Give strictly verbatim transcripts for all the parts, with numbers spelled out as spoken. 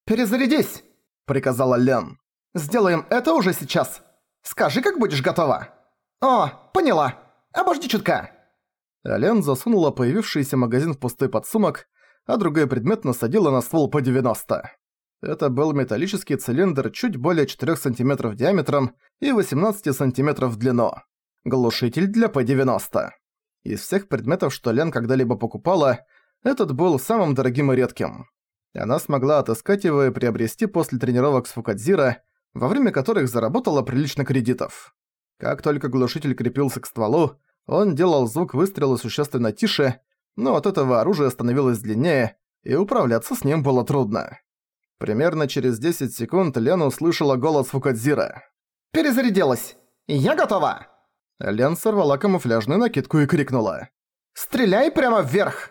«Перезарядись!» – приказала Лен. «Сделаем это уже сейчас. Скажи, как будешь готова». «О, поняла. Обожди чутка». Лен засунула появившийся магазин в пустой подсумок, а другой предмет насадила на ствол П девяносто. Это был металлический цилиндр чуть более четырёх сантиметров диаметром и восемнадцати сантиметров в длину. Глушитель для П девяносто. Из всех предметов, что Лен когда-либо покупала, этот был самым дорогим и редким. Она смогла отыскать его и приобрести после тренировок с Фукадзиро, во время которых заработала прилично кредитов. Как только глушитель крепился к стволу, он делал звук выстрела существенно тише, но от этого оружие становилось длиннее, и управляться с ним было трудно. Примерно через десять секунд Лен услышала голос Фукадзиро. «Перезарядилась! Я готова!» Лен сорвала камуфляжную накидку и крикнула. «Стреляй прямо вверх!»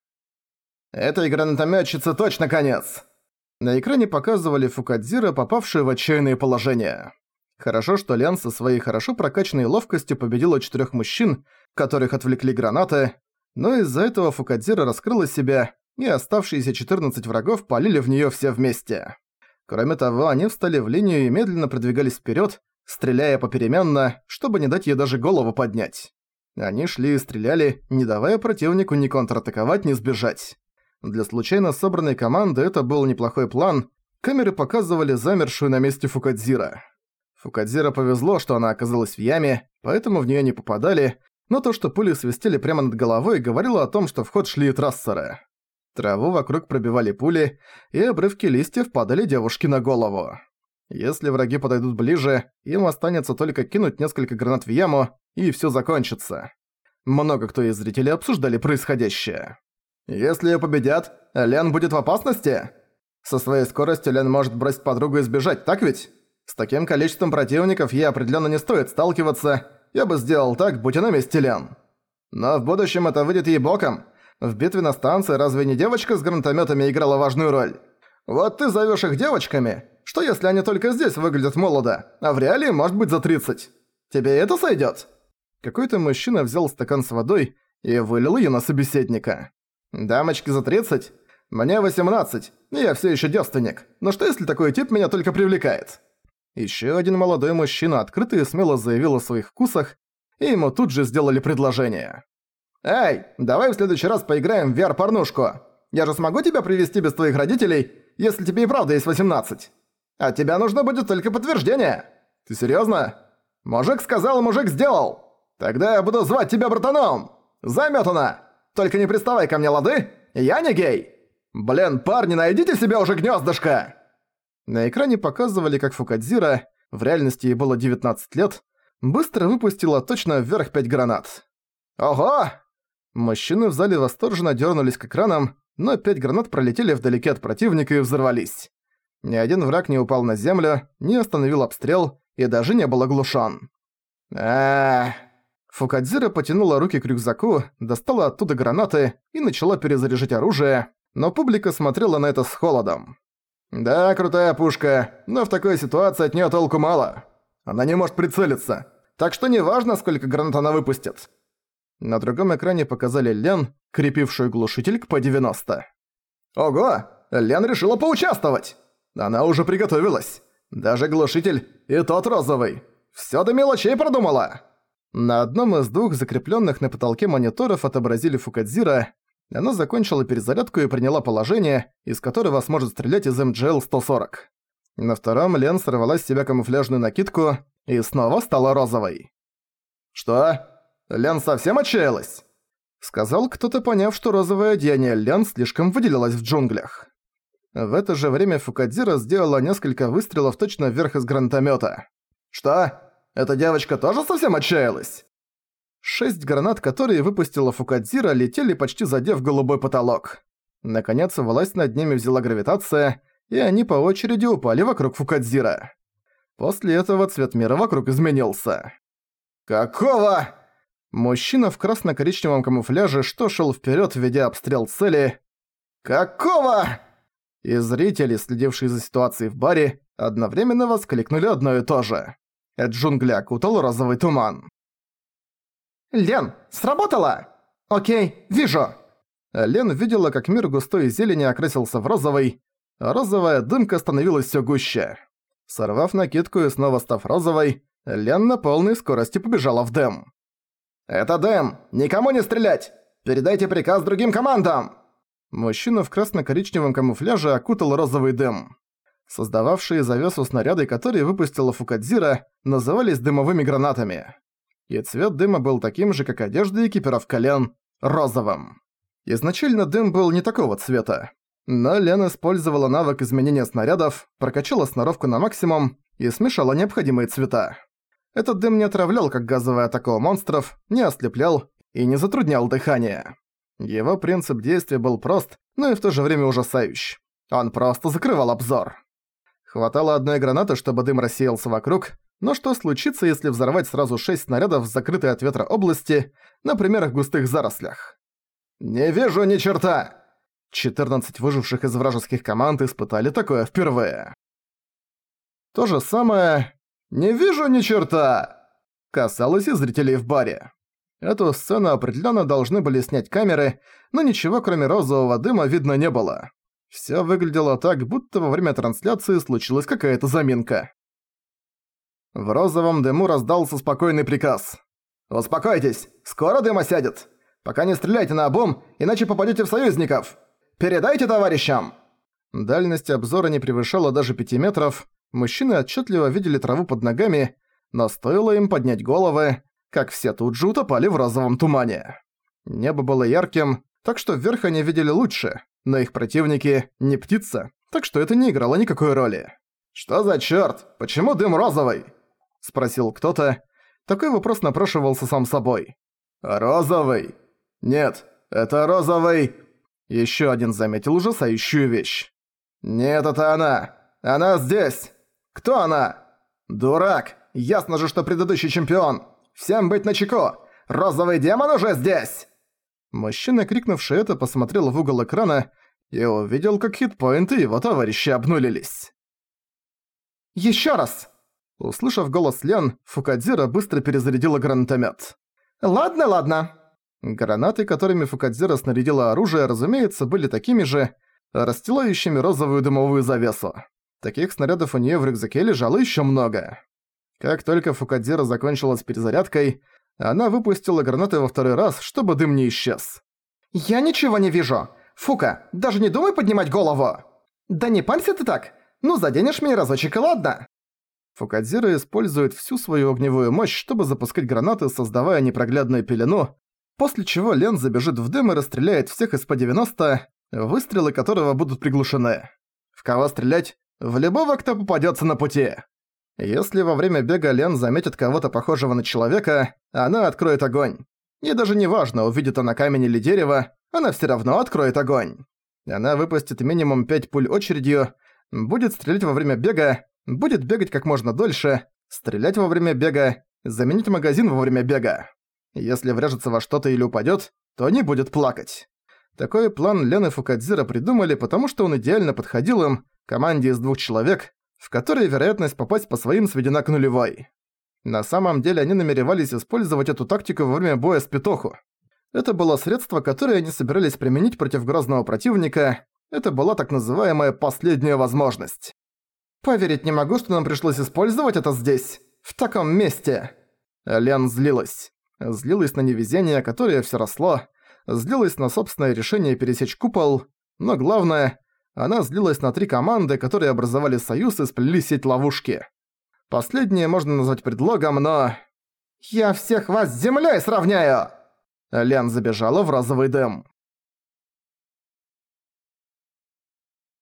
«Этой гранатомётчице точно конец!» На экране показывали Фукадзиро, попавшие в отчаянное положение. Хорошо, что Лен со своей хорошо прокачанной ловкостью победила четырёх мужчин, которых отвлекли гранаты, но из-за этого Фукадзиро раскрыла себя, и оставшиеся четырнадцать врагов полили в неё все вместе. Кроме того, они встали в линию и медленно продвигались вперёд, стреляя попеременно, чтобы не дать ей даже голову поднять. Они шли и стреляли, не давая противнику ни контратаковать, ни сбежать. Для случайно собранной команды это был неплохой план. Камеры показывали замершую на месте Фукадзиро. Фукадзиро повезло, что она оказалась в яме, поэтому в неё не попадали, но то, что пули свистели прямо над головой, говорило о том, что в ход шли трассеры. Траву вокруг пробивали пули, и обрывки листьев падали девушке на голову. Если враги подойдут ближе, им останется только кинуть несколько гранат в яму, и всё закончится. Много кто из зрителей обсуждали происходящее. «Если её победят, Лен будет в опасности? Со своей скоростью Лен может бросить подругу и сбежать, так ведь? С таким количеством противников ей определённо не стоит сталкиваться, я бы сделал так, будь я на месте Лен. Но в будущем это выйдет ей боком. В битве на станции разве не девочка с гранатомётами играла важную роль? Вот ты зовёшь их девочками? Что если они только здесь выглядят молодо, а в реале может быть за тридцать? Тебе это сойдёт?» Какой-то мужчина взял стакан с водой и вылил её на собеседника. «Дамочки за тридцать? Мне восемнадцать, и я всё ещё девственник. Но что если такой тип меня только привлекает?» Ещё один молодой мужчина открыто и смело заявил о своих вкусах, и ему тут же сделали предложение. «Эй, давай в следующий раз поиграем в ви ар-порнушку. Я же смогу тебя привести без твоих родителей, если тебе и правда есть восемнадцать. От тебя нужно будет только подтверждение. Ты серьёзно? Мужик сказал, мужик сделал. Тогда я буду звать тебя братаном. Замётано. Только не приставай ко мне, лады? Я не гей. Блин, парни, найдите себе уже гнёздышко!» На экране показывали, как Фукадзиро, в реальности ей было девятнадцать лет, быстро выпустила точно вверх пять гранат. «Ого!» Мужчины в зале восторженно дернулись к экранам, но пять гранат пролетели вдалеке от противника и взорвались. Ни один враг не упал на землю, не остановил обстрел и даже не был оглушен. Эх. Фукадзиро потянула руки к рюкзаку, достала оттуда гранаты и начала перезаряжать оружие, но публика смотрела на это с холодом. «Да, крутая пушка, но в такой ситуации от неё толку мало. Она не может прицелиться, так что неважно, сколько гранат она выпустит». На другом экране показали Лен, крепившую глушитель к П девяносто. «Ого! Лен решила поучаствовать! Она уже приготовилась. Даже глушитель и тот розовый. Всё до мелочей продумала!» На одном из двух закреплённых на потолке мониторов отобразили Фукадзиро. Она закончила перезарядку и приняла положение, из которого сможет стрелять из эм джи эл сто сорок. На втором Лен сорвала с себя камуфляжную накидку и снова стала розовой. «Что? Лен совсем отчаялась?» Сказал кто-то, поняв, что розовое одеяние Лен слишком выделилось в джунглях. В это же время Фукадзиро сделала несколько выстрелов точно вверх из гранатомёта. «Что? Эта девочка тоже совсем отчаялась?» Шесть гранат, которые выпустила Фукадзиро, летели, почти задев голубой потолок. Наконец, власть над ними взяла гравитация, и они по очереди упали вокруг Фукадзиро. После этого цвет мира вокруг изменился. «Какого?» Мужчина в красно-коричневом камуфляже, что шел вперед, ведя обстрел цели. «Какого?» И зрители, следившие за ситуацией в баре, одновременно воскликнули одно и то же. Джунгли окутал розовый туман. «Лен, сработало? Окей, вижу!» Лен видела, как мир густой зелени окрасился в розовый. а розовая дымка становилась всё гуще. Сорвав накидку и снова став розовой, Лен на полной скорости побежала в дым. «Это дым! Никому не стрелять! Передайте приказ другим командам!» Мужчина в красно-коричневом камуфляже окутал розовый дым. Создававшие завесу снаряды, которые выпустила Фукадзира, назывались дымовыми гранатами. И цвет дыма был таким же, как одежда и экипировка Лен – розовым. Изначально дым был не такого цвета. Но Лен использовала навык изменения снарядов, прокачала сноровку на максимум и смешала необходимые цвета. Этот дым не отравлял, как газовая атака у монстров, не ослеплял и не затруднял дыхание. Его принцип действия был прост, но и в то же время ужасающий. Он просто закрывал обзор. Хватало одной гранаты, чтобы дым рассеялся вокруг, но что случится, если взорвать сразу шесть снарядов в закрытой от ветра области, например, в густых зарослях? «Не вижу ни черта!» четырнадцать выживших из вражеских команд испытали такое впервые. То же самое «Не вижу ни черта!» касалось и зрителей в баре. Эту сцену определенно должны были снять камеры, но ничего кроме розового дыма видно не было. Всё выглядело так, будто во время трансляции случилась какая-то заминка. В розовом дыму раздался спокойный приказ. «Успокойтесь, скоро дым осядет. Пока не стреляйте наобум, иначе попадете в союзников. Передайте товарищам!» Дальность обзора не превышала даже пяти метров, мужчины отчетливо видели траву под ногами, но стоило им поднять головы, как все тут же утопали в розовом тумане. Небо было ярким, так что вверх они видели лучше, но их противники не птица, так что это не играло никакой роли. «Что за чёрт? Почему дым розовый?» – спросил кто-то. Такой вопрос напрашивался сам собой. «Розовый? Нет, это розовый...» Ещё один заметил ужасающую вещь. «Нет, это она! Она здесь! Кто она? Дурак! Ясно же, что предыдущий чемпион! Всем быть начеку! Розовый демон уже здесь!» Мужчина, крикнувший это, посмотрел в угол экрана и увидел, как хитпоинты его товарища обнулились. «Ещё раз!» Услышав голос Лен, Фукадзира быстро перезарядила гранатомет. «Ладно, ладно». Гранаты, которыми Фукадзира снарядила оружие, разумеется, были такими же, расстилающими розовую дымовую завесу. Таких снарядов у неё в рюкзаке лежало ещё много. Как только Фукадзира закончила с перезарядкой, она выпустила гранаты во второй раз, чтобы дым не исчез. «Я ничего не вижу! Фука, даже не думай поднимать голову!» «Да не палься ты так! Ну заденешь меня разочек и ладно!» Фукадзира использует всю свою огневую мощь, чтобы запускать гранаты, создавая непроглядную пелену, после чего Лен забежит в дым и расстреляет всех из П девяносто, выстрелы которого будут приглушены. В кого стрелять? В любого, кто попадётся на пути. Если во время бега Лен заметит кого-то похожего на человека, она откроет огонь. И даже неважно, увидит она камень или дерево, она всё равно откроет огонь. Она выпустит минимум пять пуль очередью, будет стрелять во время бега, будет бегать как можно дольше, стрелять во время бега, заменить магазин во время бега. Если врежется во что-то или упадёт, то не будет плакать. Такой план Лен и Фукадзира придумали, потому что он идеально подходил им, команде из двух человек, в которой вероятность попасть по своим сведена к нулевой. На самом деле они намеревались использовать эту тактику во время боя с Петоху. Это было средство, которое они собирались применить против грозного противника, это была так называемая «последняя возможность». «Поверить не могу, что нам пришлось использовать это здесь, в таком месте!» Лен злилась. Злилась на невезение, которое всё росло, злилась на собственное решение пересечь купол, но главное, она злилась на три команды, которые образовали союз и сплели сеть ловушки. Последнее можно назвать предлогом, но... «Я всех вас с землей сравняю!» Лен забежала в розовый дым.